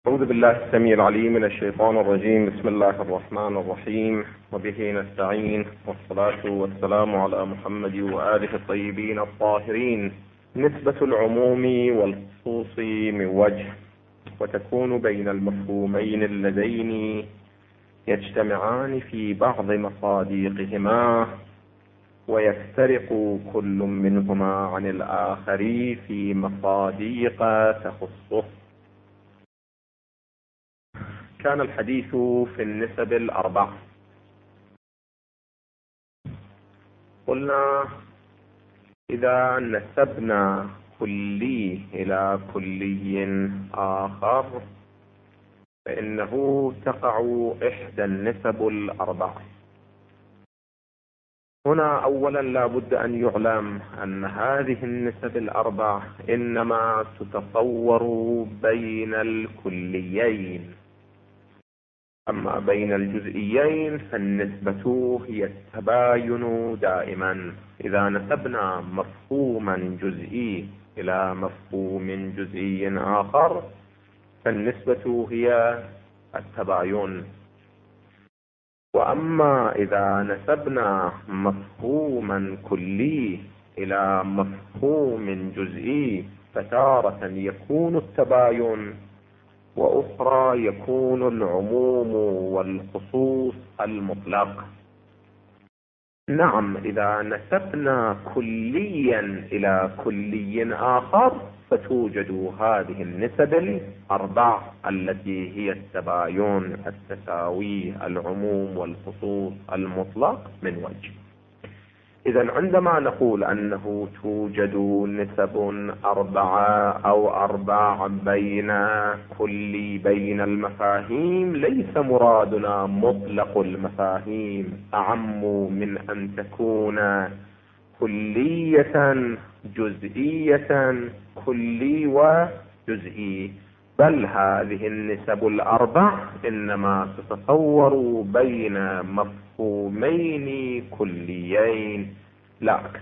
أعوذ بالله السميع العليم من الشيطان الرجيم. بسم الله الرحمن الرحيم، وبه نستعين، والصلاة والسلام على محمد وآله الطيبين الطاهرين. نسبة العموم والخصوص من وجه، وتكون بين المفهومين اللذين يجتمعان في بعض مصاديقهما، ويفترق كل منهما عن الآخر في مصاديق تخصه. كان الحديث في النسب الأربع. قلنا إذا نسبنا كلي إلى كلي آخر فإنه تقع إحدى النسب الأربع. هنا أولا لا بد أن يعلم أن هذه النسب الأربع إنما تتصور بين الكليين، أما بين الجزئيين فالنسبة هي التباين دائما. إذا نسبنا مفهوما جزئي إلى مفهوم جزئي آخر فالنسبة هي التباين. وأما إذا نسبنا مفهوما كلي إلى مفهوم جزئي فتارة يكون التباين، وأخرى يكون العموم والخصوص المطلق. نعم، إذا نسبنا كليا إلى كلي آخر فتوجد هذه النسب الأربع التي هي التباين، التساوي، العموم والخصوص المطلق من وجه. إذا عندما نقول أنه توجد نسب أربعة أو أربع بين المفاهيم، ليس مرادنا مطلق المفاهيم أعم من أن تكون كلية جزئية، كلي وجزئي، بل هذه النسب الأربع إنما تتصور بين مفهومين كليين لا أكثر.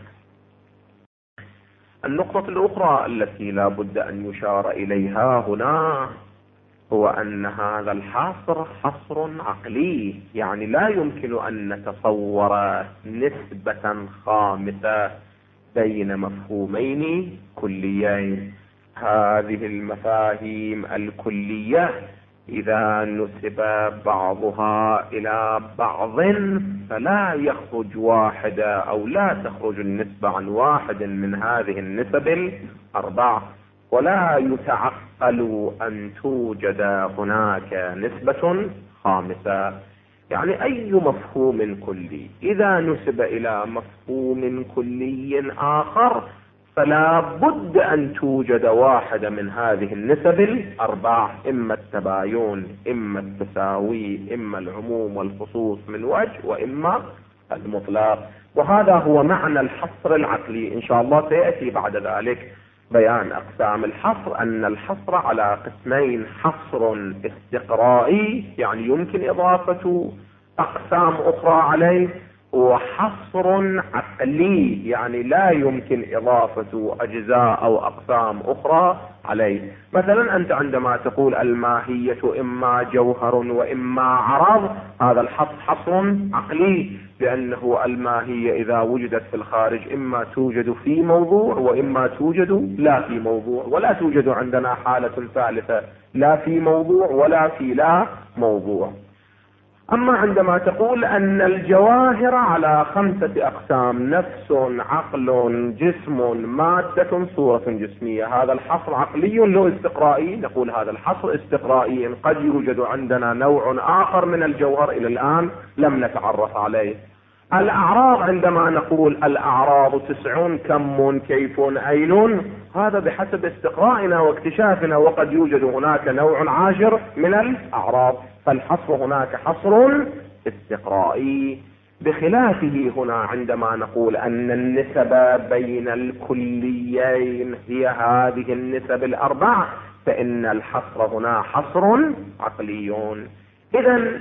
النقطة الأخرى التي لا بد أن يشار إليها هنا هو أن هذا الحصر حصر عقلي، يعني لا يمكن أن نتصور نسبة خامسة بين مفهومين كليين. هذه المفاهيم الكلية إذا نسب بعضها إلى بعض فلا يخرج واحدة أو لا تخرج النسبة عن واحد من هذه النسب الأربع، ولا يتعقل أن توجد هناك نسبة خامسة. يعني أي مفهوم كلي إذا نسب إلى مفهوم كلي آخر فلا بد أن توجد واحدة من هذه النسب الأربع، إما التباين، إما التساوي، إما العموم والخصوص من وجه، وإما المطلق. وهذا هو معنى الحصر العقلي. إن شاء الله سيأتي بعد ذلك بيان أقسام الحصر، أن الحصر على قسمين: حصر استقرائي يعني يمكن إضافة أقسام أخرى عليه، وحصر عقلي يعني لا يمكن إضافة أجزاء أو أقسام أخرى عليه. مثلا أنت عندما تقول الماهية إما جوهر وإما عرض، هذا الحصر حصر عقلي، لأنه الماهية إذا وجدت في الخارج إما توجد في موضوع وإما توجد لا في موضوع، ولا توجد عندنا حالة ثالثة لا في موضوع ولا في لا موضوع. أما عندما تقول أن الجواهر على 5 أقسام: نفس، عقل، جسم، مادة، صورة جسمية، هذا الحصر عقلي لو استقرائي؟ نقول هذا الحصر استقرائي. قد يوجد عندنا نوع آخر من الجوهر إلى الآن لم نتعرف عليه. الأعراض، عندما نقول الأعراض 9: كم، كيف، أين، هذا بحسب استقرائنا واكتشافنا، وقد يوجد هناك نوع عاشر من الأعراض. فالحصر هناك حصر استقرائي. بخلافه هنا عندما نقول أن النسب بين الكليين هي هذه النسب الأربع فإن الحصر هنا حصر عقلي. إذن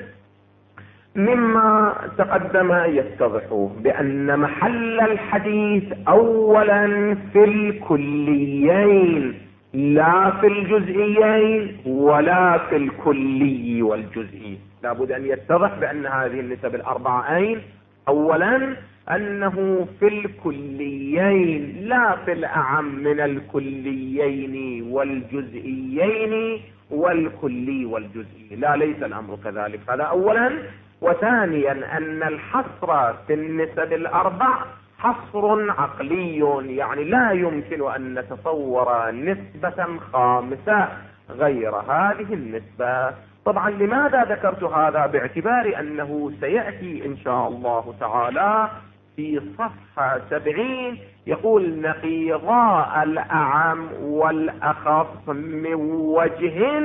مما تقدم يتضح بأن محل الحديث أولا في الكليين لا في الجزئيين ولا في الكلي والجزئي. لابد أن يتضح بأن هذه النسب الأربعة أين؟ أولا أنه في الكليين لا في الأعم من الكليين والجزئيين والكلي والجزئي، لا ليس الأمر كذلك، هذا أولا. وثانيا أن الحصر في النسب الأربع حصر عقلي، يعني لا يمكن أن نتصور نسبة خامسة غير هذه النسبة. طبعا لماذا ذكرت هذا؟ باعتبار أنه سيأتي إن شاء الله تعالى في صفحة 70 يقول نقيضا الأعم والأخف من وجه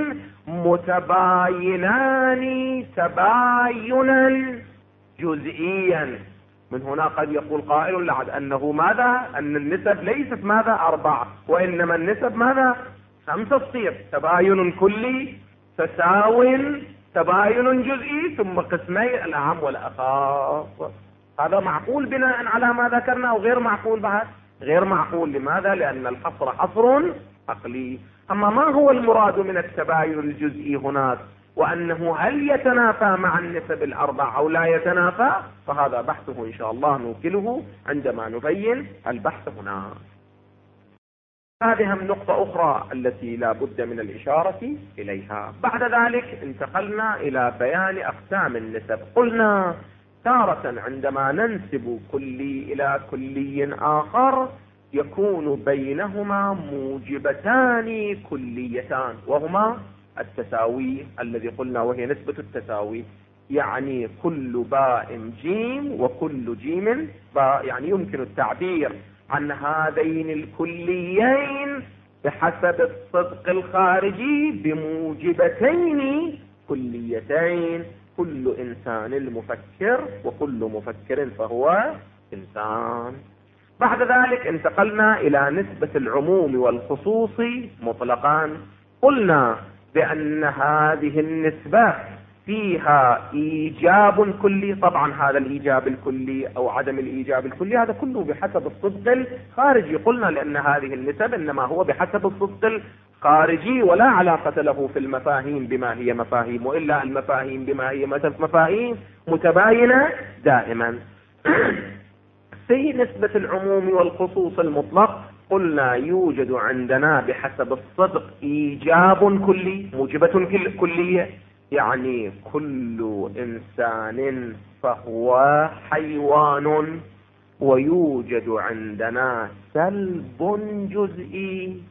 متباينان تباينا جزئيا. من هنا قد يقول قائل لعد أنه ماذا؟ أن النسب ليست ماذا؟ 4، وإنما النسب ماذا؟ 5 تصير تباين كلي تساو تباين جزئي ثم قسمي الأعم والأخف. هذا معقول بناء على ما ذكرنا أو غير معقول؟ بعد غير معقول. لماذا؟ لأن الحصر حصر عقلي. أما ما هو المراد من التباين الجزئي هناك، وأنه هل يتنافى مع النسب الأربع أو لا يتنافى، فهذا بحثه إن شاء الله نوكله عندما نبين البحث هنا. هذه نقطة أخرى التي لا بد من الإشارة إليها. بعد ذلك انتقلنا إلى بيان أقسام النسب. قلنا تارة عندما ننسب كلي إلى كلي آخر يكون بينهما موجبتان كليتان، وهما التساوي الذي قلنا وهي نسبة التساوي، يعني كل باء جيم وكل جيم باء. يعني يمكن التعبير عن هذين الكليين بحسب الصدق الخارجي بموجبتين كليتين، كل إنسان مفكر وكل مفكر فهو إنسان. بعد ذلك انتقلنا إلى نسبة العموم والخصوص مطلقا. قلنا بأن هذه النسبة فيها إيجاب كلي. طبعا هذا الإيجاب الكلي أو عدم الإيجاب الكلي هذا كله بحسب الصدق الخارجي. قلنا لأن هذه النسب إنما هو بحسب الصدق الخارجي ولا علاقة له في المفاهيم بما هي مفاهيم، وإلا المفاهيم بما هي مفاهيم متباينة دائما. في نسبة العموم والخصوص المطلق قلنا يوجد عندنا بحسب الصدق إيجاب كلي، موجبة كلية، يعني كل إنسان فهو حيوان. ويوجد عندنا سلب جزئي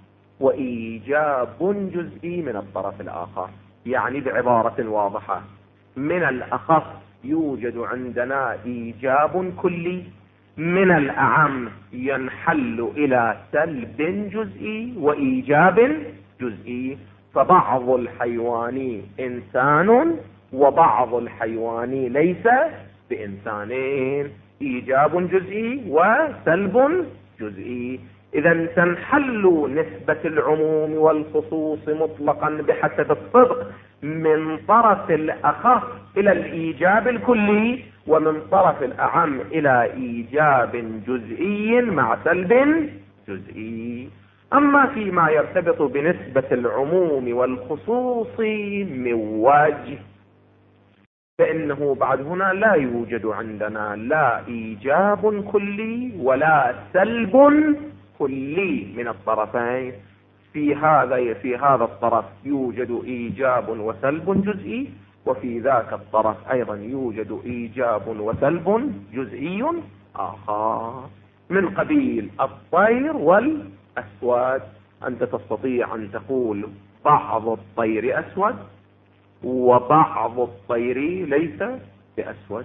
وإيجاب جزئي من الطرف الآخر. يعني بعبارة واضحة، من الأخص يوجد عندنا إيجاب كلي، من الأعم ينحل إلى سلب جزئي وإيجاب جزئي. فبعض الحيوان إنسان وبعض الحيوان ليس بإنسانين، إيجاب جزئي وسلب جزئي. إذا تنحل نسبة العموم والخصوص مطلقا بحسب الصدق من طرف الأخف إلى الإيجاب الكلي، ومن طرف الأعم إلى إيجاب جزئي مع سلب جزئي. أما فيما يرتبط بنسبة العموم والخصوص من وجه فإنه بعد هنا لا يوجد عندنا لا إيجاب كلي ولا سلب كلي من الطرفين. في هذا الطرف يوجد إيجاب وسلب جزئي، وفي ذاك الطرف أيضا يوجد إيجاب وسلب جزئي آخر من قبيل الطير والأسود. أنت تستطيع أن تقول بعض الطير أسود وبعض الطير ليس بأسود،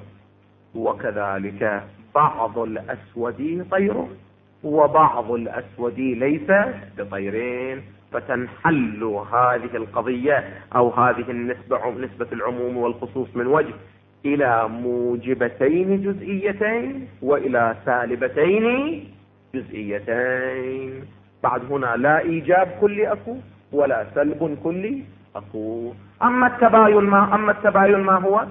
وكذلك بعض الأسود طير وبعض الأسود ليس بطيرين. فتنحل هذه القضية أو هذه نسبة العموم والخصوص من وجه إلى موجبتين جزئيتين وإلى سالبتين جزئيتين. بعد هنا لا إيجاب كلي أكو ولا سلب كلي أكو. أما التباين ما هو؟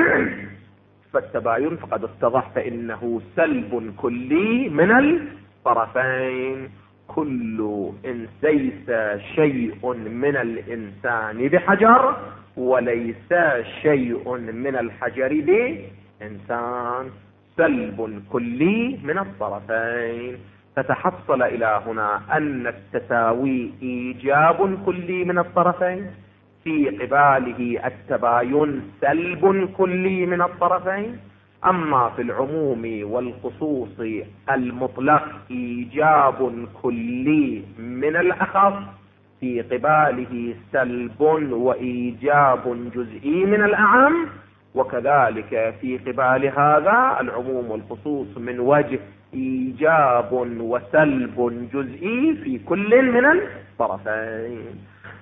فالتباين فقد اتضح فإنه سلب كلي من الطرفين كل ليس شيء من الإنسان بحجر، وليس شيء من الحجر بإنسان، سلب كلي من الطرفين. فتحصل إلى هنا أن التساوي إيجاب كلي من الطرفين، في قباله التباين سلب كلي من الطرفين. أما في العموم والخصوص المطلق إيجاب كلي من الأخص، في قباله سلب وإيجاب جزئي من الأعم. وكذلك في قبال هذا العموم والخصوص من وجه إيجاب وسلب جزئي في كل من الطرفين.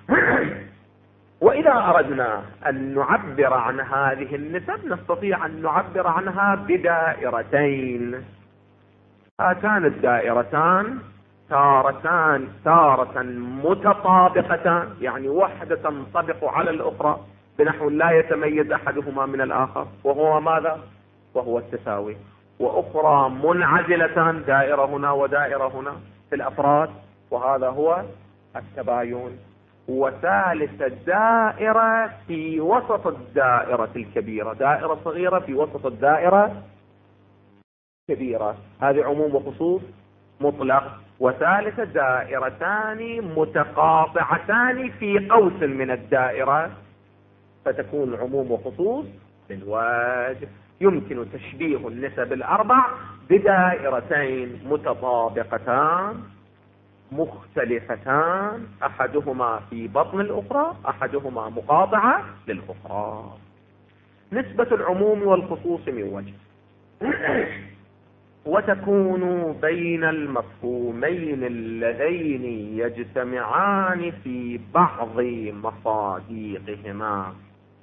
وإذا أردنا أن نعبر عن هذه النسب نستطيع أن نعبر عنها بدائرتين. هاتان الدائرتان تارة متطابقتان، يعني واحدة تنطبق على الأخرى بنحو لا يتميز أحدهما من الآخر، وهو ماذا؟ وهو التساوي. وأخرى منعزلتان، دائرة هنا ودائرة هنا في الأفراد، وهذا هو التباين. وثالث دائرة في وسط الدائرة الكبيرة، دائرة صغيرة في وسط الدائرة كبيرة، هذه عموم وخصوص مطلق. وثالث دائرتان متقاطعتان في قوس من الدائرة، فتكون عموم وخصوص من وجه. يمكن تشبيه النسب الأربع بدائرتين متطابقتان مختلفتان، أحدهما في بطن الأخرى، أحدهما مقاطعة للأخرى. نسبة العموم والخصوص من وجه. وتكون بين المفهومين اللذين يجتمعان في بعض مصاديقهما،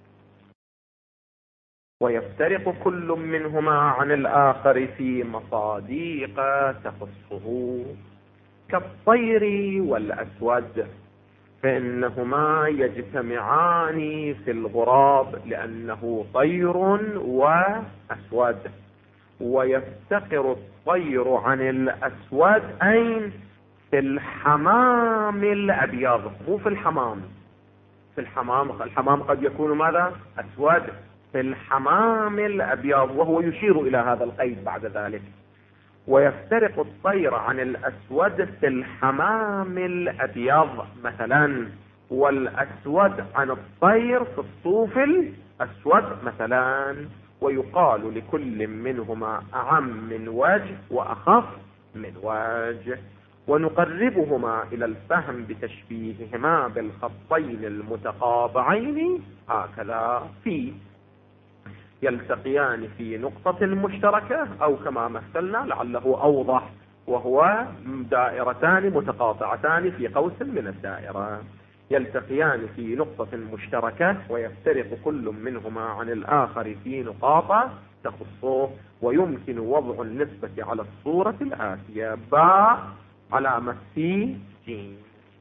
ويفترق كل منهما عن الآخر في مصاديق تخصه، كالطير والأسود، فإنهما يجتمعان في الغراب لأنه طير وأسود، ويفتقر الطير عن الأسود أين؟ في الحمام الأبيض، مو في الحمام. في الحمام قد يكون ماذا؟ أسود. في الحمام الأبيض، وهو يشير إلى هذا القيد بعد ذلك. ويفترق الطير عن الأسود في الحمام الأبيض مثلا، والأسود عن الطير في الصوف الأسود مثلا. ويقال لكل منهما أعم من وجه وأخف من وجه. ونقربهما إلى الفهم بتشبيههما بالخطين المتقاطعين هكذا: في يلتقيان في نقطة مشتركة، أو كما مثلنا لعله أوضح، وهو دائرتان متقاطعتان في قوس من الدائرة، يلتقيان في نقطة مشتركة، ويفترق كل منهما عن الآخر في نقاط تخصه. ويمكن وضع النسبة على الصورة الآتية: باء علامة سي جيم،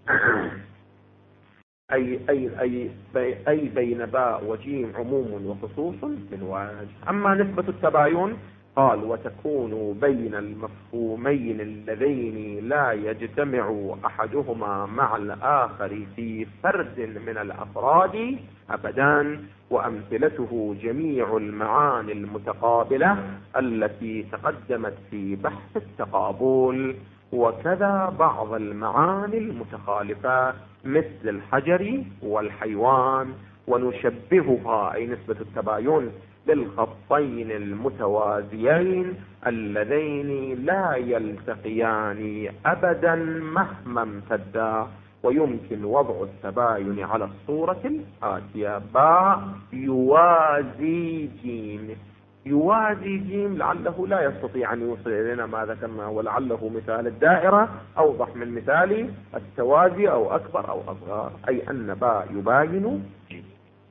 أي بين باء وجيم عموم وخصوص من وجه. أما نسبة التباين قال: وتكون بين المفهومين اللذين لا يجتمع أحدهما مع الآخر في فرد من الأفراد أبدا. وأمثلته جميع المعاني المتقابلة التي تقدمت في بحث التقابل، وكذا بعض المعاني المتخالفة مثل الحجر والحيوان. ونشبهها أي نسبة التباين بالخطين المتوازيين اللذين لا يلتقيان أبدا مهما امتدا. ويمكن وضع التباين على الصورة الآتية: باء يوازي جيم. يوازي جيم لعله لا يستطيع أن يوصل إلينا ما ذكرنا، ولعله مثال الدائرة أوضح من مثال التوازي، أو أكبر أو أصغر، أي أن باء يباين جيم.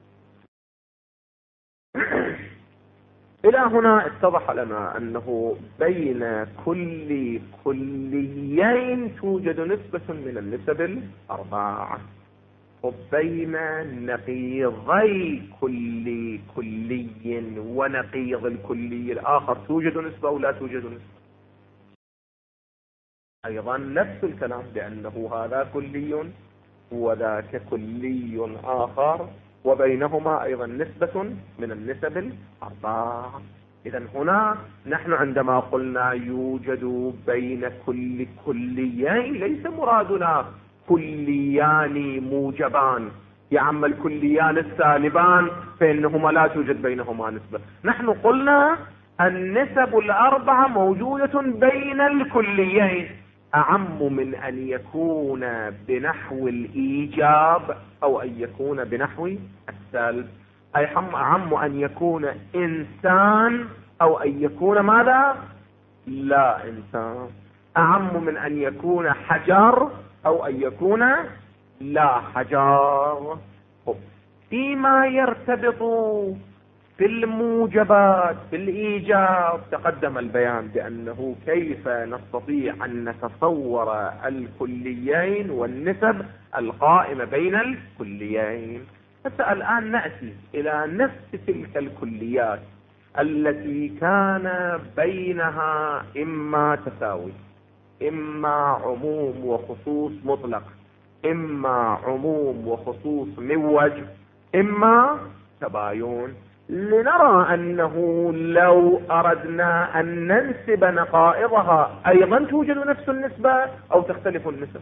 إلى هنا اتضح لنا أنه بين كل كليين توجد نسبة من النسب الأربعة، وبين نقيضي كل كلي ونقيض الكلي الآخر توجد نسبة أو لا توجد نسبة. أيضا نفس الكلام، لأنه هذا كلي وذاك كلي آخر، وبينهما أيضا نسبة من النسب الأربعة. إذا هنا نحن عندما قلنا يوجد بين كل كليين ليس مرادنا كليان موجبان، يعم الكليان السالبان فإنهما لا توجد بينهما نسبة. نحن قلنا النسب الأربعة موجودة بين الكليين، أعم من أن يكون بنحو الإيجاب أو أن يكون بنحو السلب. أي أعم أن يكون إنسان أو أن يكون ماذا؟ لا إنسان. أعم من أن يكون حجر أو أن يكون لا حجر. فيما يرتبط في الموجبات في الإيجاب تقدم البيان بأنه كيف نستطيع أن نتصور الكليين والنسب القائمة بين الكليين. الآن نأتي إلى نفس تلك الكليات التي كان بينها إما تساوي، إما عموم وخصوص مطلق، إما عموم وخصوص موج، إما تباين، لنرى أنه لو أردنا أن ننسب نقائضها أيضا توجد نفس النسبة أو تختلف النسب.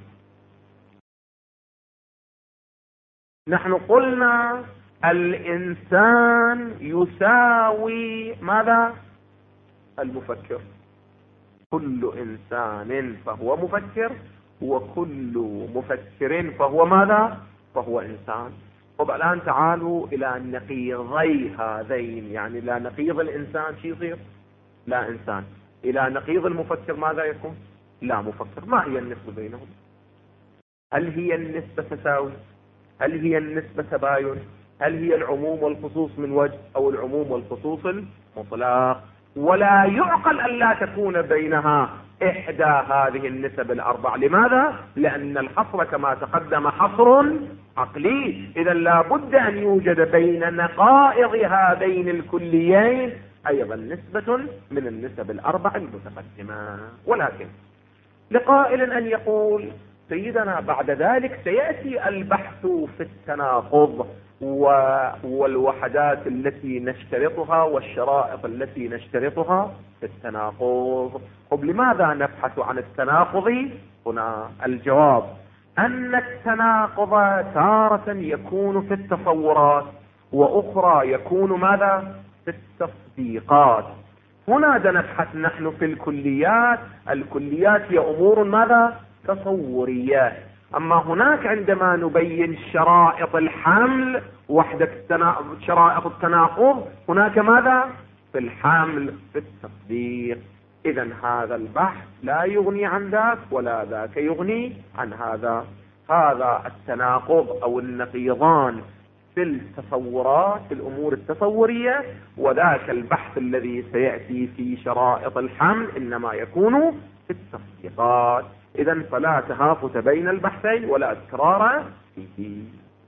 نحن قلنا الإنسان يساوي ماذا؟ المفكر. كل إنسان فهو مفكر، وكل مفكر فهو ماذا؟ فهو إنسان. طب الآن تعالوا إلى نقيضي هذين، يعني لا نقيض الإنسان شي يصير؟ لا إنسان. إلى نقيض المفكر ماذا يكون؟ لا مفكر. ما هي النسبة بينهم؟ هل هي النسبة تساوي؟ هل هي النسبة تباين؟ هل هي العموم والخصوص من وجه أو العموم والخصوص المطلق؟ ولا يعقل أن لا تكون بينها إحدى هذه النسب الأربع. لماذا؟ لأن الحصر كما تقدم حصر عقلي، إذا لا بد أن يوجد بين نقائض هذين الكليين أيضا نسبة من النسب الأربع المتقدمة. ولكن لقائل أن يقول سيدنا بعد ذلك سيأتي البحث في التناقض والوحدات التي نشترطها والشرائط التي نشترطها في التناقض. طب لماذا نبحث عن التناقض هنا؟ الجواب أن التناقض تارة يكون في التصورات، وأخرى يكون ماذا؟ في التصديقات. هنا نبحث نحن في الكليات. الكليات هي أمور ماذا؟ تصوريات. أما هناك عندما نبين شرائط الحمل وحدة شرائط التناقض، هناك ماذا؟ في الحمل في التصديق. إذن هذا البحث لا يغني عن ذاك ولا ذاك يغني عن هذا. هذا التناقض أو النقيضان في التصورات في الأمور التصورية، وذاك البحث الذي سيأتي في شرائط الحمل إنما يكون في التصديقات. إذن فلا تهافت بين البحثين ولا تكرار فيه.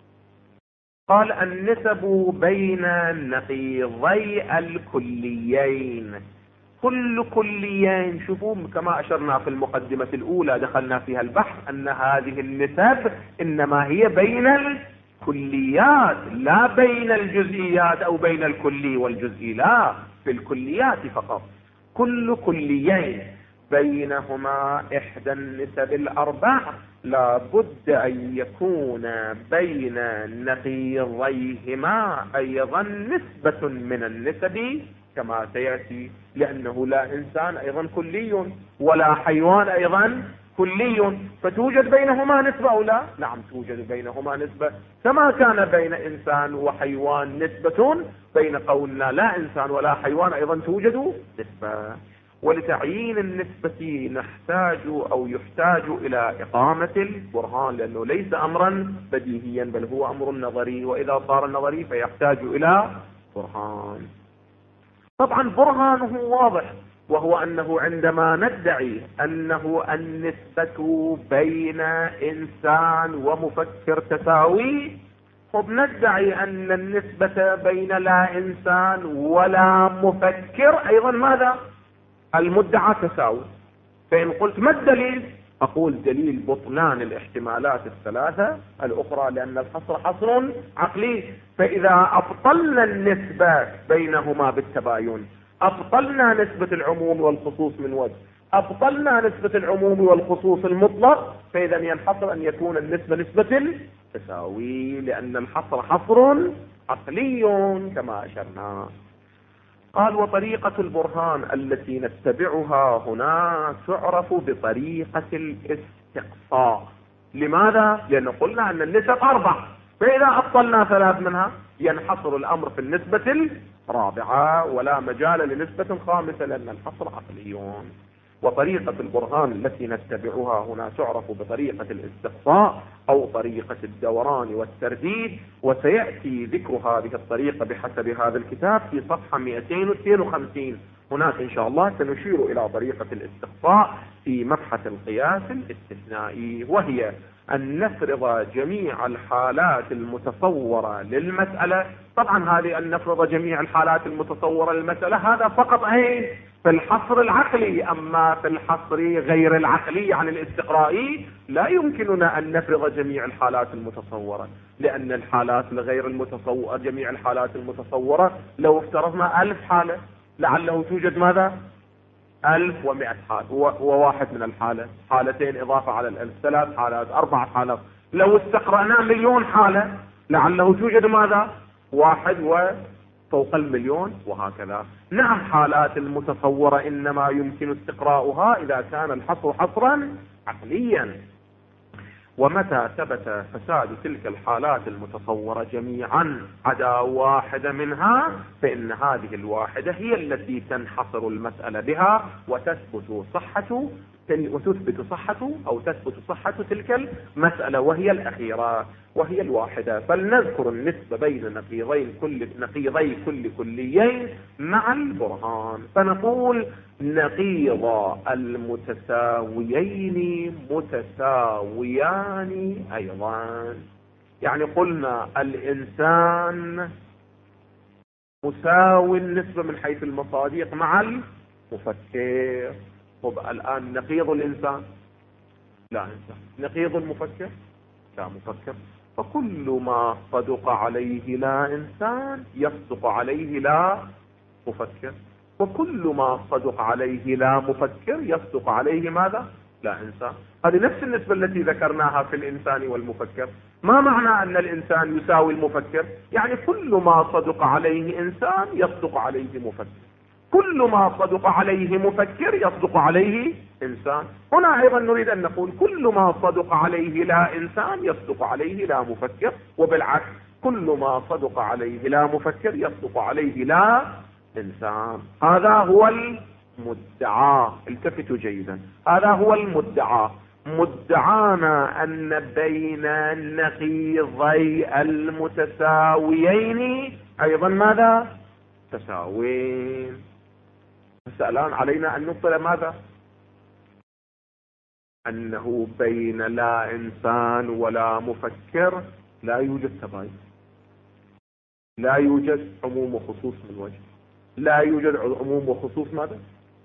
قال النسب بين نقيضي الكليين. كل كليين، شوفوا كما أشرنا في المقدمة الأولى دخلنا فيها البحث أن هذه النسب إنما هي بين الكليات لا بين الجزئيات أو بين الكلي والجزئي، لا، في الكليات فقط. كل كليين بينهما إحدى النسب الأربع لا بد أن يكون بين نقيضيهما أيضا نسبة من النسب كما سيأتي، لأنه لا إنسان أيضا كلي ولا حيوان أيضا كلي، فتوجد بينهما نسبة أو لا؟ نعم توجد بينهما نسبة، كما كان بين إنسان وحيوان نسبة، بين قولنا لا إنسان ولا حيوان أيضا توجد نسبة. ولتعيين النسبة نحتاج أو يحتاج إلى إقامة البرهان، لأنه ليس أمرا بديهيا بل هو أمر نظري، وإذا صار نظري فيحتاج إلى برهان. طبعا برهانه واضح، وهو أنه عندما ندعي أنه النسبة بين إنسان ومفكر تساوي، وبندعي أن النسبة بين لا إنسان ولا مفكر أيضا ماذا؟ المدعى تساوي. فإن قلت ما الدليل؟ أقول دليل بطلان الاحتمالات الثلاثة الأخرى لأن الحصر حصر عقلي. فإذا أبطلنا النسبة بينهما بالتباين، أبطلنا نسبة العموم والخصوص من وجه، أبطلنا نسبة العموم والخصوص المطلق، فإذا ينحصر أن يكون النسبة نسبة تساوي، لأن الحصر حصر عقلي كما أشرنا. قال وطريقة البرهان التي نتبعها هنا تعرف بطريقة الاستقصاء. لماذا؟ لأن قلنا أن النسب 4، فإذا أبطلنا 3 منها ينحصر الأمر في النسبة 4 ولا مجال لنسبة 5 لأن الحصر عقلي. وطريقة البرهان التي نتبعها هنا تعرف بطريقة الاستقصاء أو طريقة الدوران والترديد، وسيأتي ذكر هذه الطريقة بحسب هذا الكتاب في صفحة 252. هناك إن شاء الله سنشير إلى طريقة الاستقصاء في مبحث القياس الاستثنائي، وهي أن نفرض جميع الحالات المتصورة للمسألة. طبعا هذه أن نفرض جميع الحالات المتصورة للمسألة هذا فقط في الحصر العقلي، أما في الحصر غير العقلي عن الاستقرائي لا يمكننا أن نفرض جميع الحالات المتصورة، لأن الحالات الغير المتصورة جميع الحالات المتصورة لو افترضنا 1000 حالة لعله توجد ماذا 1100 حالة وواحد من الحالة، حالتين إضافة على 1000، 3 حالات، 4 حالات. لو استقرأنا 1,000,000 حالة لعله توجد ماذا 1 وفوق 1,000,000 وهكذا. نعم حالات المتصورة إنما يمكن استقراؤها إذا كان الحصر حصرا عقليا. ومتى ثبت فساد تلك الحالات المتصورة جميعا عدا واحدة منها فإن هذه الواحدة هي التي تنحصر المسألة بها وتثبت صحة تلك المسألة، وهي الأخيرة وهي الواحدة. فلنذكر النسبة بين نقيضي كل كليين مع البرهان. فنقول نقيض المتساويين متساويان أيضا. يعني قلنا الإنسان مساوي النسبة من حيث المصادق مع المفكر. طب الآن نقيض الإنسان لا إنسان، نقيض المفكر لا مفكر. فكل ما صدق عليه لا إنسان يصدق عليه لا مفكر، وكل ما صدق عليه لا مفكر يصدق عليه ماذا لا إنسان. هذه نفس النسبة التي ذكرناها في الإنسان والمفكر. ما معنى أن الإنسان يساوي المفكر؟ يعني كل ما صدق عليه إنسان يصدق عليه مفكر، كل ما صدق عليه مفكر يصدق عليه إنسان. هنا أيضا نريد أن نقول كل ما صدق عليه لا إنسان يصدق عليه لا مفكر، وبالعكس كل ما صدق عليه لا مفكر يصدق عليه لا إنسان. هذا هو المدعى، التفتوا جيدا، هذا هو المدعى. مدعانا أن بين النقيضي المتساويين أيضا ماذا تساوين. الآن علينا أن نبطل ماذا أنه بين لا إنسان ولا مفكر لا يوجد تباين، لا يوجد عموم وخصوص من وجه، لا يوجد عموم وخصوص ماذا.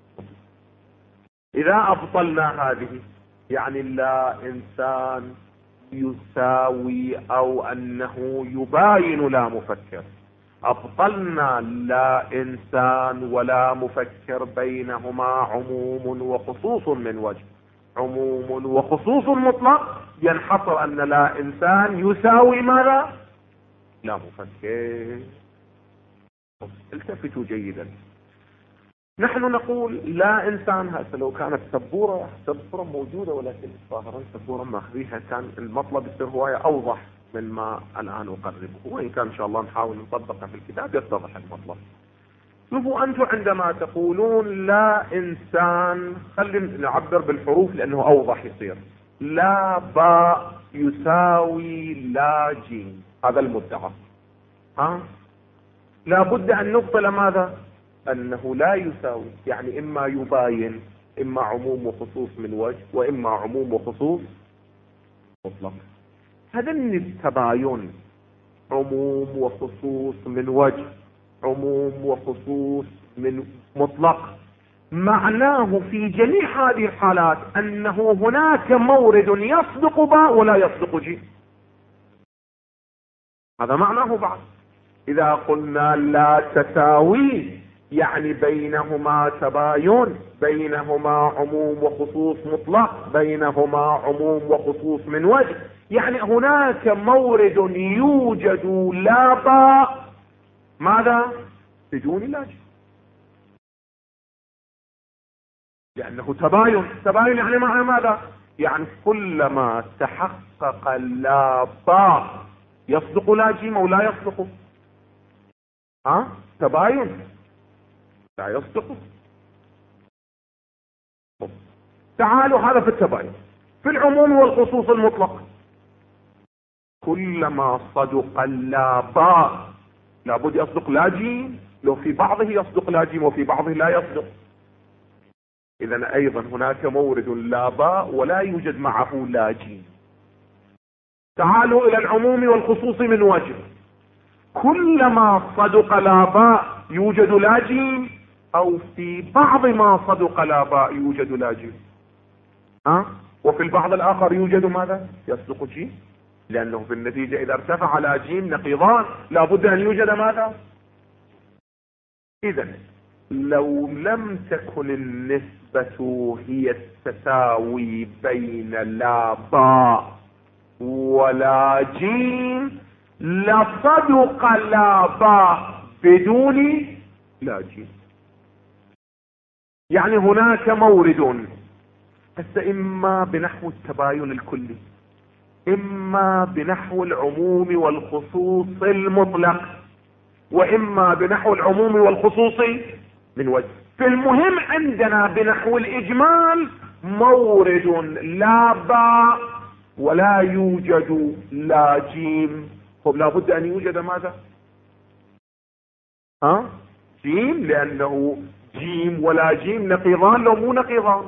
إذا أبطلنا هذه يعني لا إنسان يساوي أو أنه يباين لا مفكر، أبطلنا لا إنسان ولا مفكر بينهما عموم وخصوص من وجه، عموم وخصوص مطلق ينحصر أن لا إنسان يساوي ماذا لا مفكر. التفتوا جيدا. نحن نقول لا إنسان، هذا لو كانت سبورة موجودة ولكن ظاهرا سبورة ماخذيها كان المطلب يصير هواية أوضح من ما الآن أقربه، وإن كان إن شاء الله نحاول نطبقه في الكتاب يتضح المطلب. شوفوا أنتم عندما تقولون لا إنسان، خلينا نعبر بالحروف لأنه أوضح يصير. لا باء يساوي لا جيم، هذا المدعى. لا بد أن نبطل ماذا أنه لا يساوي، يعني إما يباين إما عموم وخصوص من وجه وإما عموم وخصوص مطلق. هذا التباين عموم وخصوص من وجه عموم وخصوص من مطلق معناه في جميع هذه الحالات انه هناك مورد يصدق باء ولا يصدق جيم. هذا معناه بعض. اذا قلنا لا تساوي يعني بينهما تباين، بينهما عموم وخصوص مطلق، بينهما عموم وخصوص من وجه، يعني هناك مورد يوجد لا باء ماذا؟ بدون لا جيم، لأنه تباين. تباين يعني معنى ماذا؟ يعني كلما تحقق لا باء يصدق لا جيم أو لا يصدق؟ تباين لا يصدق. تعالوا هذا في التباين. في العموم والخصوص المطلق كلما صدق لا باء لابد يصدق لا جيم، لو في بعضه يصدق لا جيم وفي بعضه لا يصدق. إذن أيضا هناك مورد لا باء ولا يوجد معه لا جيم. تعالوا إلى العموم والخصوص من وجه، كلما صدق لا باء يوجد لا جيم، أو في بعض ما صدق لا باء يوجد لا جيم، وفي البعض الآخر يوجد ماذا؟ يصدق جيم، لأنه في النتيجة إذا ارتفع لا جيم نقيضان لابد أن يوجد ماذا؟ إذن لو لم تكن النسبة هي التساوي بين لا باء ولا جيم لصدق لا باء بدون لا جيم. يعني هناك مورد إما بنحو التباين الكلي، إما بنحو العموم والخصوص المطلق، وإما بنحو العموم والخصوص من وجه. في المهم عندنا بنحو الإجمال مورد لا باء ولا يوجد لا جيم، لا بد أن يوجد ماذا؟ جيم، لأنه جيم ولا جيم نقيضان لو مو نقيضان.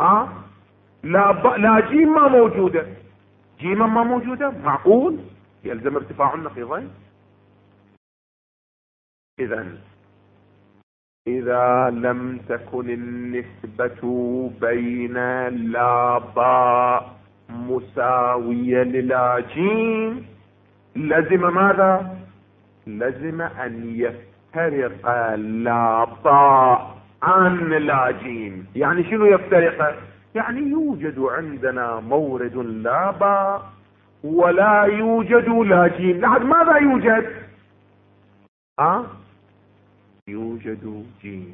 لا جيم ما موجودة، جيما ما موجودة، معقول يلزم ارتفاع النقيضين. إذا لم تكن النسبة بين لا باء مساوية للا جيم لزم ماذا؟ لزم أن يفترق لا باء عن لا جيم. يعني شنو يفترق؟ يعني يوجد عندنا مورد لا باء ولا يوجد لا جيم. لحد ماذا يوجد؟ يوجد جيم.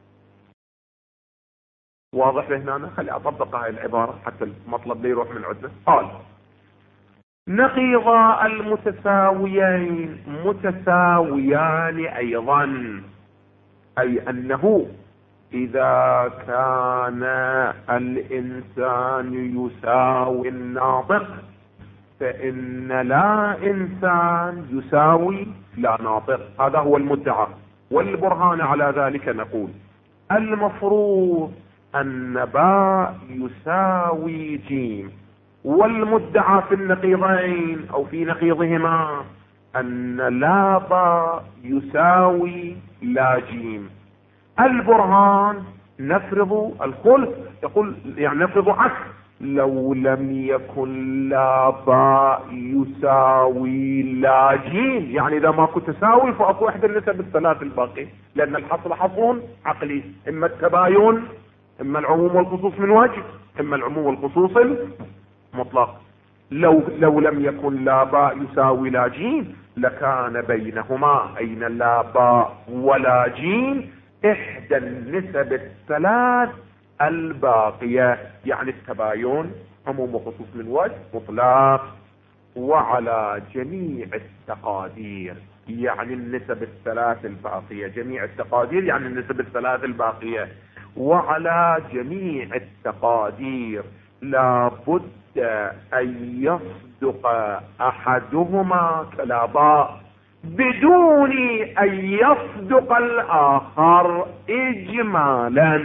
واضح هنا؟ خلي اطبق هاي العبارة حتى المطلب لا يروح من عدة. قال نقيض المتساويين متساويان ايضا، اي انه اذا كان الانسان يساوي الناطق فان لا انسان يساوي لا ناطق. هذا هو المدعى، والبرهان على ذلك نقول المفروض ان باء يساوي جيم، والمدعى في النقيضين او في نقيضهما ان لا باء يساوي لا جيم. البرهان نفرض الخلف، يقول يعني نفرض عكس، لو لم يكن لا باء يساوي لا جيم، يعني اذا ماكو تساوي فاكو احدى النسب الثلاث الباقي، لان الحصر حصر عقلي، اما التباين اما العموم والخصوص من وجه، اما العموم والخصوص المطلق. لو لم يكن لا باء يساوي لا جيم لكان بينهما اين لا باء ولا جيم احدى النسب الثلاث الباقية، يعني التباين عموم وخصوص من وجه مطلق، وعلى جميع التقادير يعني النسب الثلاث الباقية، جميع التقادير يعني النسب الثلاث الباقية، وعلى جميع التقادير لا بد ان يصدق احدهما كلا باء بدون ان يصدق الاخر اجمالا.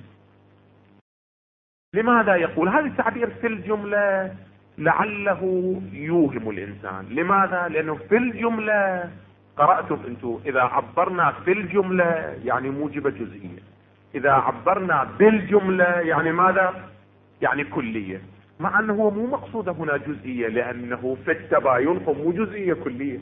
لماذا يقول هذا التعبير في الجملة؟ لعله يوهم الانسان. لماذا؟ لانه في الجملة قرأتم انتم اذا عبرنا في الجملة يعني موجبة جزئية، إذا عبرنا بالجملة يعني ماذا؟ يعني كلية، مع أنه مو مقصود هنا جزئية، لأنه في التباين مو جزئية كلية.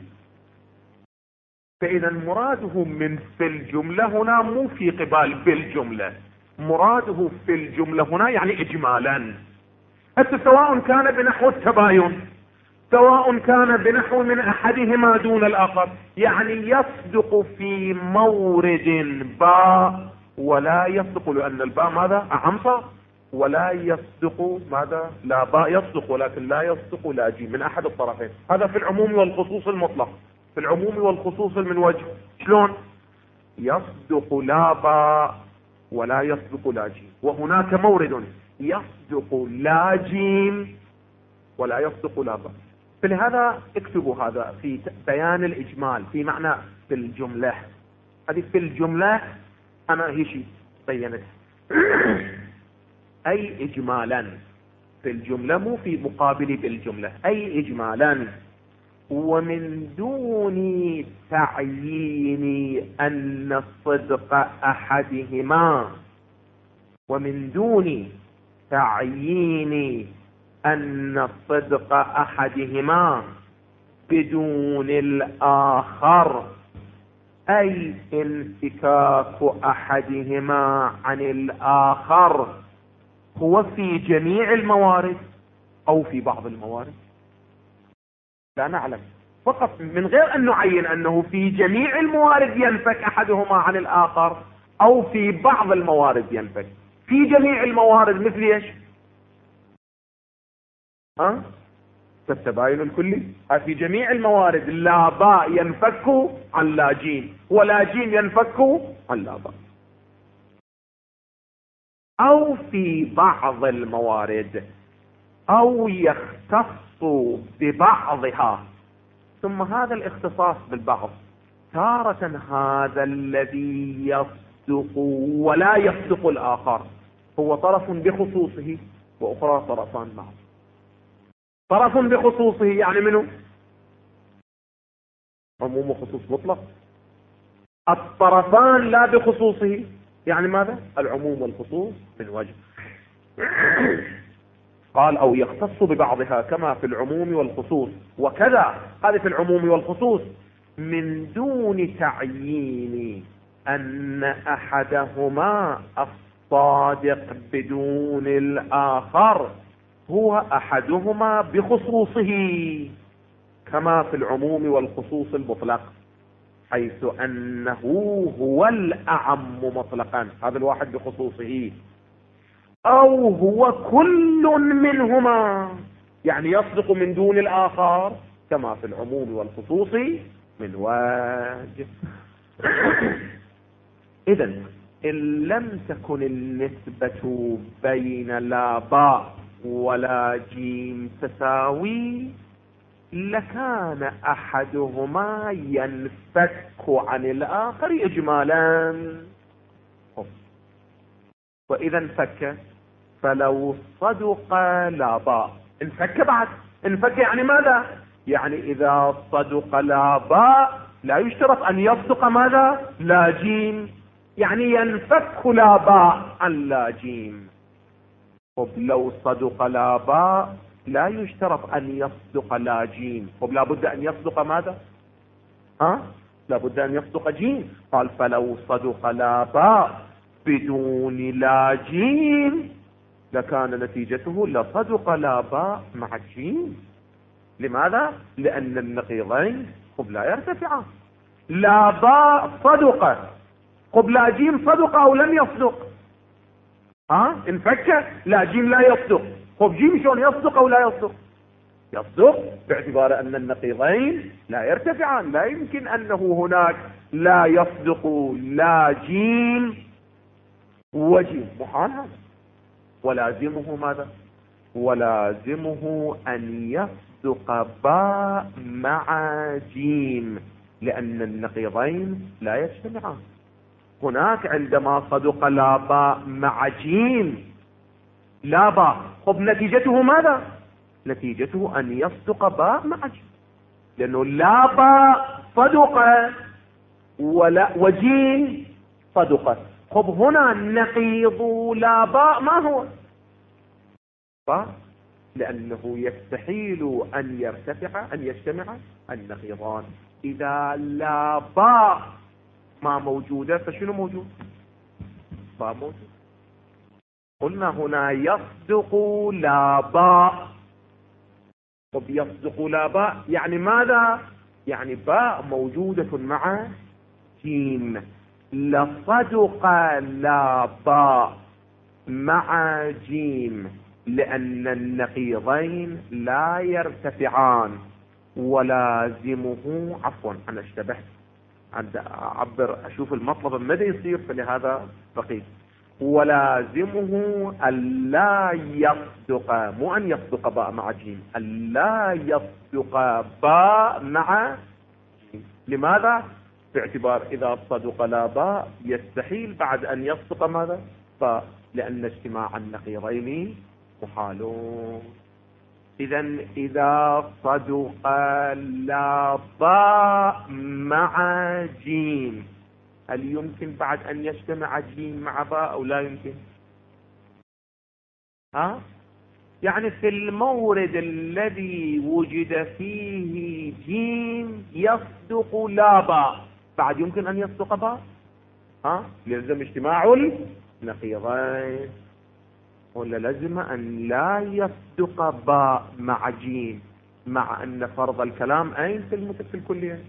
فإذا مراده من في الجملة هنا مو في قبال بالجملة، مراده في الجملة هنا يعني إجمالا. حتى سواء كان بنحو التباين، سواء كان بنحو من أحدهما دون الآخر، يعني يصدق في مورد باء ولا يصدق، لأن الباء ماذا؟ أعم صار. ولا يصدق ماذا؟ لا، باء يصدق ولكن لا يصدق لا جيم من أحد الطرفين. هذا في العموم والخصوص المطلق، في العموم والخصوص من وجه. شلون؟ يصدق لا باء ولا يصدق لا جيم، وهناك مورد يصدق لا جيم ولا يصدق لا باء. فلهذا اكتبوا هذا في بيان الإجمال في معنى في الجملة. هذه في الجملة أنا هي شيء بينت أي إجمالا في الجملة، مو في مقابل بالجملة، أي إجمالا. ومن دون تعيين أن صدق أحدهما، ومن دون تعيين أن صدق أحدهما بدون الآخر، أي انفكاك أحدهما عن الآخر هو في جميع الموارد أو في بعض الموارد، لا نعلم. فقط من غير أن نعين أنه في جميع الموارد ينفك أحدهما عن الآخر أو في بعض الموارد ينفك. في جميع الموارد مثل ايش؟ فالتباين الكلي. في جميع الموارد لا باء ينفك عن لا جيم، ولا جيم ينفك عن لا باء. أو في بعض الموارد، أو يختص ببعضها. ثم هذا الاختصاص بالبعض تارة هذا الذي يصدق ولا يصدق الآخر هو طرف بخصوصه، وأخرى طرفان معه. طرف بخصوصه يعني منه عموم وخصوص مطلق. الطرفان لا بخصوصه يعني ماذا؟ العموم والخصوص من وجه. قال أو يختص ببعضها كما في العموم والخصوص، وكذا هذه في العموم والخصوص من دون تعيين أن أحدهما الصادق بدون الآخر هو أحدهما بخصوصه، كما في العموم والخصوص المطلق، حيث أنه هو الأعم مطلقا، هذا الواحد بخصوصه، أو هو كل منهما يعني يصدق من دون الآخر كما في العموم والخصوص من وجه. إذن إن لم تكن النسبة بين لا باء ولا جيم تساوي لكان أحدهما ينفك عن الآخر إجمالا. وإذا انفك فلو صدق لا باء، انفك بعد، انفك يعني ماذا؟ يعني إذا صدق لا باء لا يشترط أن يصدق ماذا؟ لا جيم، يعني ينفك لا باء عن لا جيم. طب لو صدق لا باء لا يشترط أن يصدق لا جيم، طب لابد أن يصدق ماذا؟ لابد أن يصدق جيم. قال فلو صدق لا باء بدون لا جيم لكان نتيجته لصدق لا باء مع الجيم. لماذا؟ لأن النقيضين لا يرتفعان. لا باء صدق، لا جيم صدق أو لم يصدق؟ انفك لا جيم لا يصدق، جيم شلون يصدق أو لا يصدق؟ يصدق باعتبار أن النقيضين لا يرتفعان. لا يمكن أنه هناك لا يصدق لا جيم وجيم، محال هذا. ولازمه ماذا؟ ولازمه أن يصدق باء مع جيم، لأن النقيضين لا يجتمعان. هناك عندما صدق لا باء مع جيم لا باء، نتيجته ماذا؟ نتيجته أن يصدق باء مع جيم، لأنه لا باء صدق وجيم صدق، خب هنا نقيض لا باء ما هو؟ باء، لأنه يستحيل أن يرتفع أن يجتمع النقيضان. إذا لا باء ما موجودة فشنو موجود؟ باء موجود. قلنا هنا يصدق لا باء. طب يصدق لا باء يعني ماذا؟ يعني باء موجودة مع جيم. لصدق لا باء مع جيم، لأن النقيضين لا يرتفعان، ولازمه عفوا أنا اشتبهت، عند أعبر أشوف المطلب ماذا يصير، فلهذا بقيت. ولازمه ألا يصدق، مو أن يصدق باء مع جيم، ألا يصدق باء مع جيم. لماذا؟ باعتبار إذا صدق لا باء يستحيل بعد أن يصدق ماذا؟ باء، لأن اجتماع النقيضين محالون. إذا صدق لا باء مع جيم، هل يمكن بعد أن يجتمع جيم مع باء أو لا يمكن؟ يعني في المورد الذي وجد فيه جيم يصدق لا باء، بعد يمكن أن يصدق باء؟ يلزم اجتماع النقيضين، ولا لزم أن لا يصدق باء مع جيم، مع أن فرض الكلام أين في الكلية؟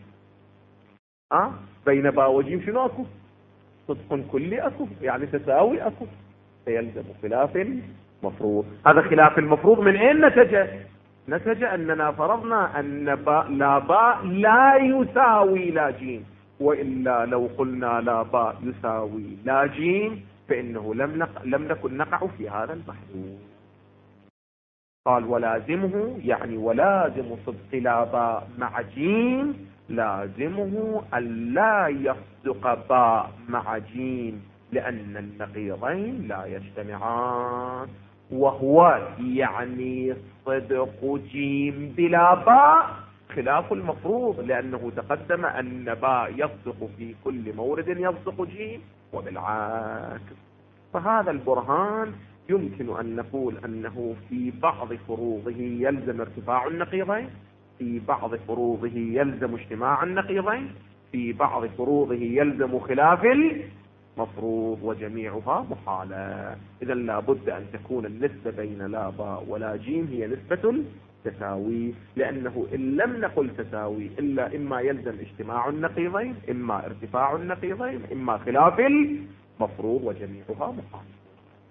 بين باء وجيم شنو أكو؟ صدق كلي أكو، يعني تساوي أكو، فيلزم خلاف المفروض. هذا خلاف المفروض من أين نتج؟ نتج أننا فرضنا أن لا باء لا يساوي لا جيم، وإلا لو قلنا لا باء يساوي لا جيم فإنه لم نكن نقع في هذا المحذور. قال ولازمه، يعني ولازم صدق لا باء مع جيم لازمه ألا يصدق باء مع جيم، لأن النقيضين لا يجتمعان، وهو يعني صدق جيم بلا باء خلاف المفروض، لأنه تقدم أن باء يصدق في كل مورد يصدق جيم وبالعكس. فهذا البرهان يمكن أن نقول أنه في بعض فروضه يلزم ارتفاع النقيضين، في بعض فروضه يلزم اجتماع النقيضين، في بعض فروضه يلزم خلاف المفروض، وجميعها محالة. إذا لابد أن تكون النسبة بين لا باء ولا جيم هي نسبة تساوي، لأنه إن لم نقل تساوي إلا إما يلزم اجتماع النقيضين، إما ارتفاع النقيضين، إما خلاف المفروض، وجميعها محالة.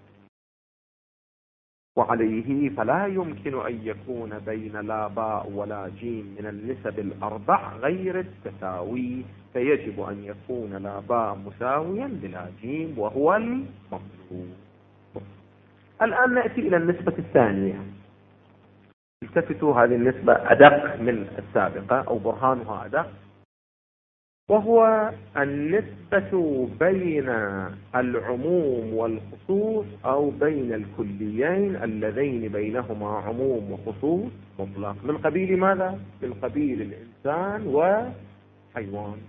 وعليه فلا يمكن أن يكون بين لا باء ولا جيم من النسب الأربع غير التساوي، فيجب أن يكون لا باء مساويا بلا جيم وهو المطلوب. الآن نأتي إلى النسبة الثانية. التفتوا، هذه النسبة أدق من السابقة أو برهانها أدق، وهو النسبة بين العموم والخصوص أو بين الكليين اللذين بينهما عموم وخصوص مطلق. من قبيل ماذا؟ من قبيل الإنسان وحيوان.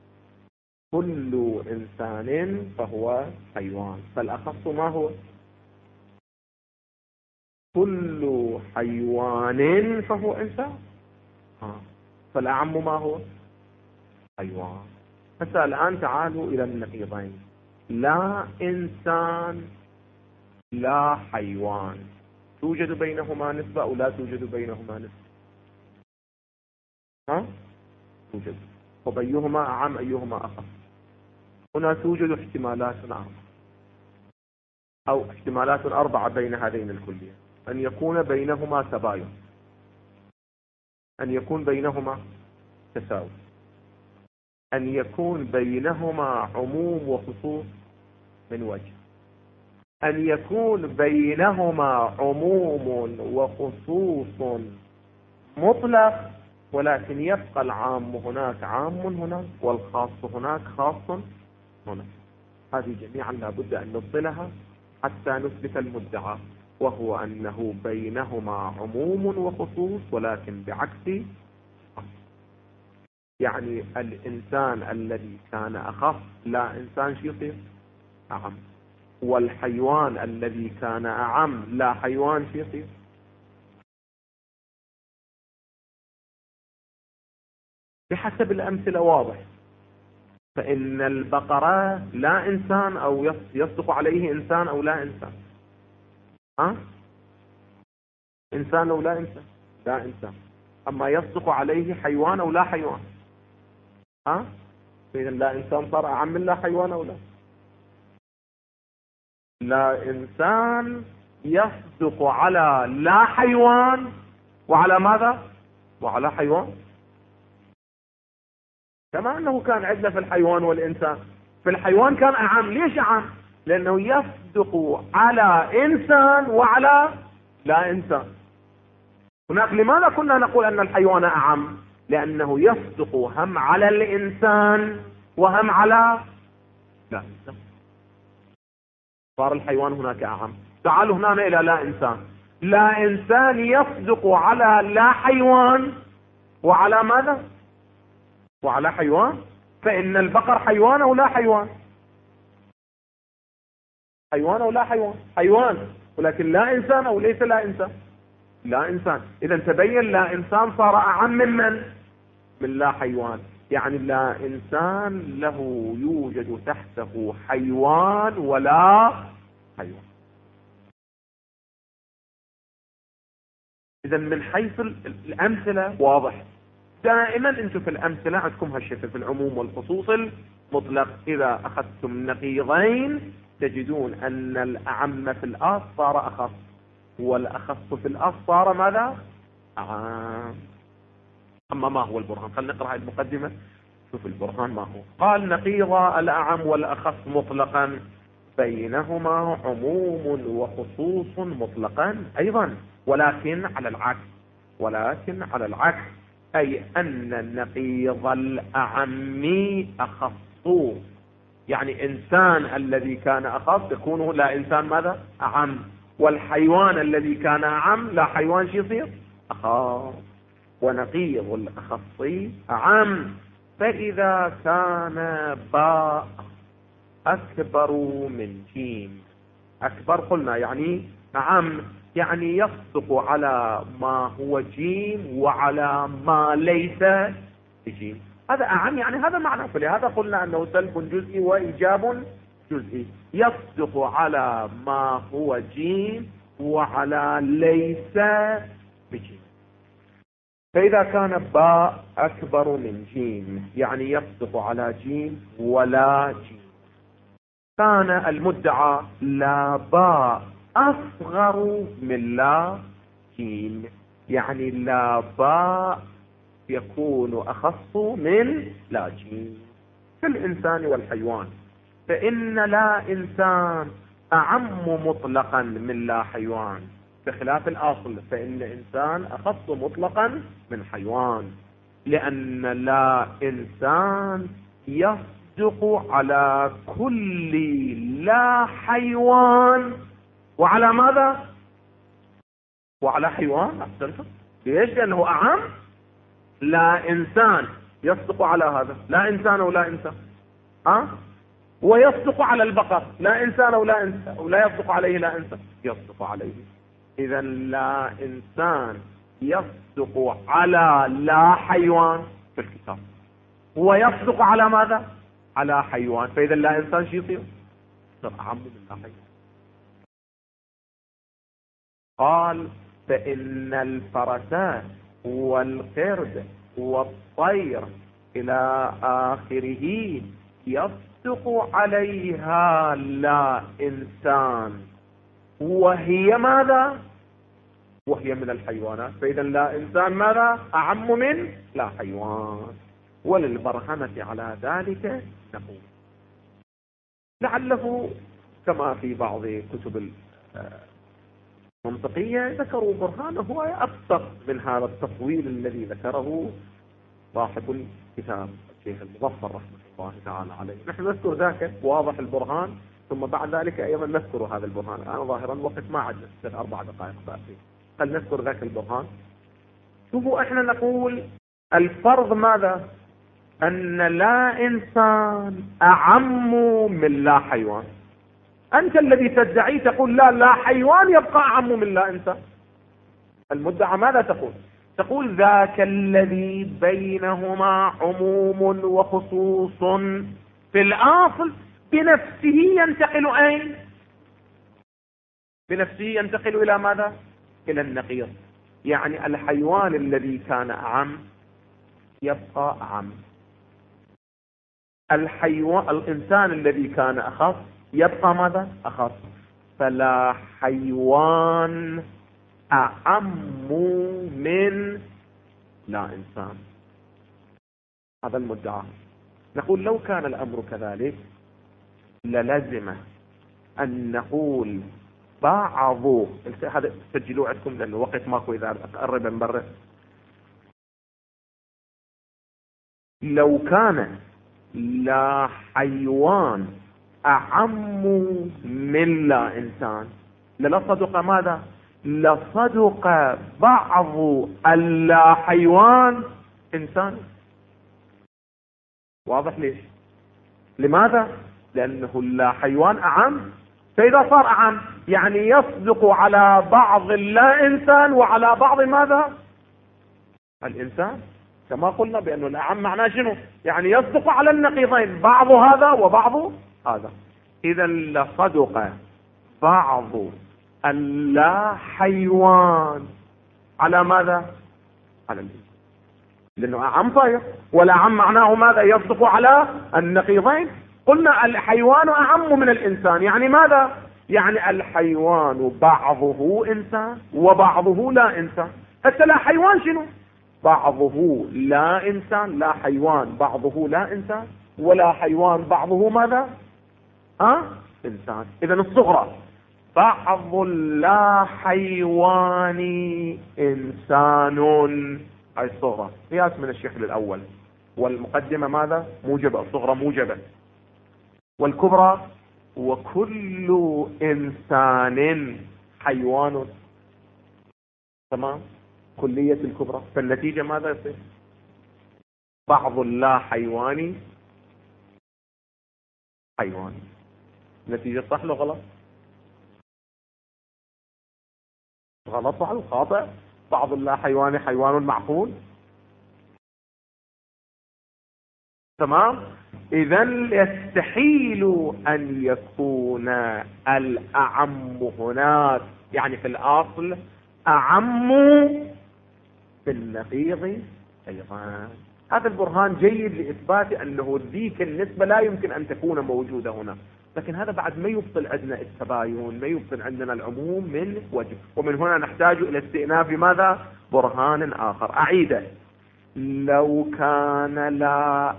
كل إنسان فهو حيوان، فالأخص ما هو؟ كل حيوان فهو إنسان، فالأعم ما هو؟ حيوان. هسه الآن تعالوا إلى النقيضين، لا إنسان لا حيوان، توجد بينهما نسبة أو لا توجد بينهما نسبة؟ توجد. وبينهما أعم أيهما أخف؟ هنا توجد احتمالات أربعة أو احتمالات أربعة بين هذين الكليين: أن يكون بينهما تباين، أن يكون بينهما تساوي، أن يكون بينهما عموم وخصوص من وجه، أن يكون بينهما عموم وخصوص مطلق ولكن يبقى العام هناك عام هناك والخاص هناك خاص هناك. هذه جميعا لابد أن نبطلها حتى نثبت المدعى، وهو أنه بينهما عموم وخصوص ولكن بعكس. يعني الإنسان الذي كان أخف لا إنسان شو يصير؟ أعم، والحيوان الذي كان أعم لا حيوان شو يصير؟ بحسب الأمثلة واضح. فإن البقرة لا إنسان، أو يصدق عليه إنسان أو لا إنسان. إنسان أو لا إنسان؟ لا إنسان. أما يصدق عليه حيوان أو لا حيوان؟ إذن لا إنسان صار أعم من لا حيوان أو لا؟ لا إنسان يصدق على لا حيوان وعلى ماذا؟ وعلى حيوان. كما أنه كان عندنا في الحيوان والإنسان. في الحيوان كان أعم. ليش أعم؟ لأنه يصدق على إنسان وعلى لا إنسان. هناك لماذا كنا نقول أن الحيوان أعم؟ لأنه يصدق هم على الإنسان وهم على لا إنسان. صار الحيوان هناك أعم. تعالوا هنا إلى لا إنسان. لا إنسان يصدق على لا حيوان وعلى ماذا؟ وعلى حيوان. فإن البقر حيوان أو لا حيوان؟ حيوان أو لا حيوان؟ حيوان، ولكن لا إنسان أو ليس لا إنسان؟ لا إنسان. إذا تبين لا إنسان صار أعم من لا حيوان. يعني لا إنسان له يوجد تحته حيوان ولا حيوان. إذا من حيث الأمثلة واضح. دائما أنتم في الأمثلة عندكم هالشيء في العموم والخصوص المطلق. إذا أخذتم نقيضين تجدون أن الأعم في الأصل صار أخص، والأخص في الأصل صار ماذا؟ أعم. أما ما هو البرهان؟ خلينا نقرأ المقدمة شوف البرهان ما هو. قال نقيض الأعم والأخص مطلقا بينهما عموم وخصوص مطلقا أيضا، ولكن على العكس، أي أن النقيض الأعم أخص. يعني إنسان الذي كان أخص يكون لا إنسان ماذا؟ أعم. والحيوان الذي كان أعم لا حيوان شو يصير؟ أخص. ونقيض الأخص أعم. فإذا كان باء أكبر من جيم. أكبر قلنا يعني أعم، يعني يصدق على ما هو جيم وعلى ما ليس بجيم. هذا أعم، يعني هذا معنى. فلهذا قلنا أنه سلب جزئي وإيجاب جزئي. يصدق على ما هو جيم وعلى ليس بجيم. فإذا كان باء أكبر من جيم يعني يصدق على جيم ولا جيم. كان المدعى لا باء أصغر من لا جيم، يعني لا باء يكون أخص من لا جيم في الإنسان والحيوان. فإن لا إنسان أعم مطلقا من لا حيوان، بخلاف الأصل فإن إنسان أخص مطلقا من حيوان، لأن لا إنسان يصدق على كل لا حيوان وعلى ماذا؟ وعلى حيوان. أحسنتم. ليش؟ لأنه أعم. لا إنسان يصدق على هذا، لا إنسان ولا إنسان. ويصدق على البقر، لا إنسان ولا إنسان، ولا يصدق عليه لا إنسان، يصدق عليه. إذا لا إنسان يصدق على لا حيوان في الكتاب، ويصدق على ماذا؟ على حيوان. فإذا لا إنسان شو يصير؟ يصير أعم من لا حيوان. قال فإن الفرس والقرد والطير إلى آخره يصدق عليها لا إنسان، وهي ماذا؟ وهي من الحيوانات. فإذا لا إنسان ماذا؟ أعم من لا حيوان. وللبرهنة على ذلك نقول لعله كما في بعض كتب المنطقية ذكروا برهانه هو أبسط من هذا التطويل الذي ذكره صاحب الكتاب الشيخ المظفر رحمه الله تعالى عليه. نحن نذكر ذاك واضح البرهان، ثم بعد ذلك أيضا نذكر هذا البرهان. الآن ظاهرا الوقت ما عندنا 4 دقائق باقي، خل نذكر ذاك البرهان. شوفوا احنا نقول الفرض ماذا؟ أن لا إنسان أعم من لا حيوان. أنت الذي تدعي تقول لا حيوان يبقى أعم من لا إنسان. المدعى ماذا تقول؟ تقول ذاك الذي بينهما عموم وخصوص في الأصل بنفسه ينتقل أين؟ بنفسه ينتقل إلى ماذا؟ إلى النقيض. يعني الحيوان الذي كان أعم يبقى أعم، الإنسان الذي كان أخف يبقى ماذا؟ أخف. فلا حيوان أعم من لا إنسان. هذا المدعى. نقول لو كان الأمر كذلك للزم أن نقول بعض، هذا سجلوا عندكم لأنه وقت ماكو إذا أقرب نبرر. لو كان لا حيوان أعم من لا إنسان لصدق ماذا؟ لصدق بعض اللا حيوان إنسان. واضح ليش؟ لماذا؟ لأنه اللا حيوان أعم، فإذا صار أعم يعني يصدق على بعض اللا إنسان وعلى بعض ماذا؟ الإنسان. كما قلنا بأنه الأعم معناه شنو؟ يعني يصدق على النقيضين، بعض هذا وبعض هذا. إذا لصدق بعض اللا حيوان على ماذا؟ على الإنسان، لأنه أعم صاير، والأعم معناه ماذا؟ يصدق على النقيضين. قلنا الحيوان أعم من الإنسان، يعني ماذا؟ يعني الحيوان بعضه إنسان وبعضه لا إنسان. حتى لا حيوان شنو؟ بعضه لا إنسان، لا حيوان بعضه لا إنسان، ولا حيوان بعضه ماذا؟ إنسان. إذا الصغرى بعض لا حيوان إنسان، هاي الصغرى قياس من الشكل الأول، والمقدمة ماذا؟ موجبة، الصغرى موجبة، والكبرى وكل إنسان حيوان. تمام؟ كلية الكبرى. فالنتيجة ماذا يصير؟ بعض لا حيواني حيوان. نتيجة صح لو غلط؟ غلط. صح خاطئ؟ بعض لا حيواني حيوان معقول. تمام. إذا يستحيل أن يكون الأعم هناك، يعني في الأصل أعم في النقيض أيضا. هذا البرهان جيد لإثبات أنه ذيك النسبة لا يمكن أن تكون موجودة هنا، لكن هذا بعد ما يبطل عندنا التباين، ما يبطل عندنا العموم من وجه. ومن هنا نحتاج إلى استئناف ماذا؟ برهان آخر. أعيده. لو كان لا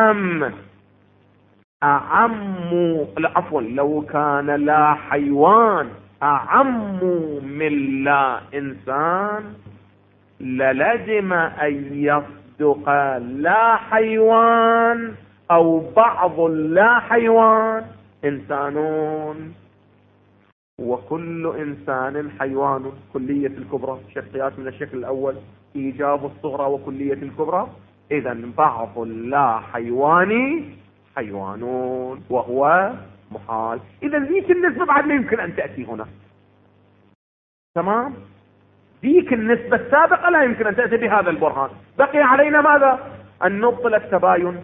لو كان لا حيوان أعم من لا إنسان للزم أن يصدق لا حيوان أو بعض لا حيوان إنسانون، وكل إنسان حيوان. كلية الكبرى قياس من الشكل الأول، إيجاب الصغرى وكلية الكبرى. إذا بعض لا حيوان حيوانون، وهو محال. إذا ذيك النسبة بعد ما يمكن أن تأتي هنا. تمام؟ ذيك النسبة السابقة لا يمكن أن تأتي بهذا البرهان. بقي علينا ماذا؟ أن نبطل التباين،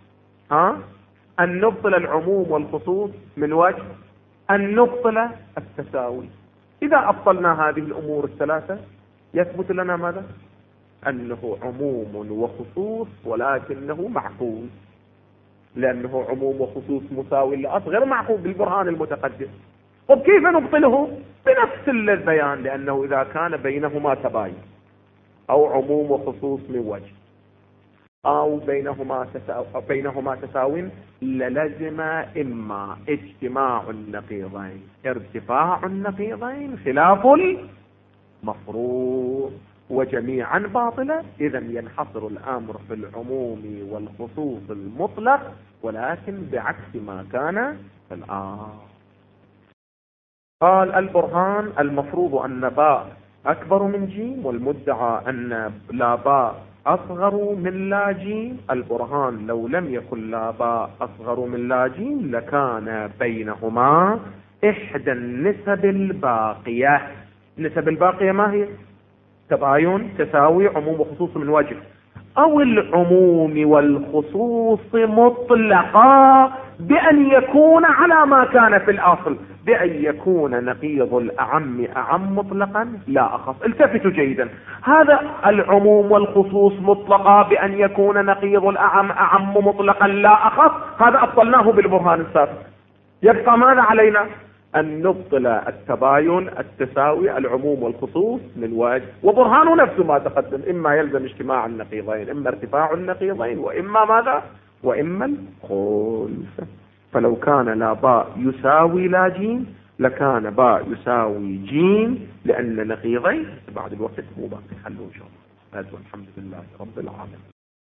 أن نبطل العموم والخصوص من وجه، أن نبطل التساوي. إذا أبطلنا هذه الأمور الثلاثة يثبت لنا ماذا؟ أنه عموم وخصوص ولكنه معقول، لأنه عموم وخصوص مساوي لأصل غير معقول بالبرهان المتقدم. طب كيف نبطله؟ بنفس البيان، لأنه إذا كان بينهما تباين أو عموم وخصوص من وجه أو بينهما تساوي للزم إما اجتماع النقيضين ارتفاع النقيضين خلاف المفروض، وجميعا باطلة. إذا ينحصر الأمر في العموم والخصوص المطلق، ولكن بعكس ما كان في الآخر. قال البرهان المفروض أن باء أكبر من جيم، والمدعى أن لا باء أصغر من لا جيم. البرهان لو لم يكن لا باء أصغر من لا جيم لكان بينهما إحدى النسب الباقية. النسب الباقية ما هي؟ تباين، تساوي، عموم وخصوص من وجه، أو العموم والخصوص مطلقا بأن يكون على ما كان في الأصل، بأن يكون نقيض الأعم أعم مطلقا لا أخص. التفتوا جيدا، هذا العموم والخصوص مطلقا بأن يكون نقيض الأعم أعم مطلقا لا أخص، هذا أبطلناه بالبرهان السابق. يبقى ماذا علينا؟ أن نبطل التباين، التساوي، العموم والخصوص من وجه، وبرهانه نفسه ما تقدم، إما يلزم اجتماع النقيضين، إما ارتفاع النقيضين، وإما ماذا؟ وإما الخلف. فلو كان لا باء يساوي لا جيم لكان باء يساوي جيم، لأن نقيضين بعد الوقت مو باقي حلو إن شاء الله. هذا والحمد لله رب العالمين.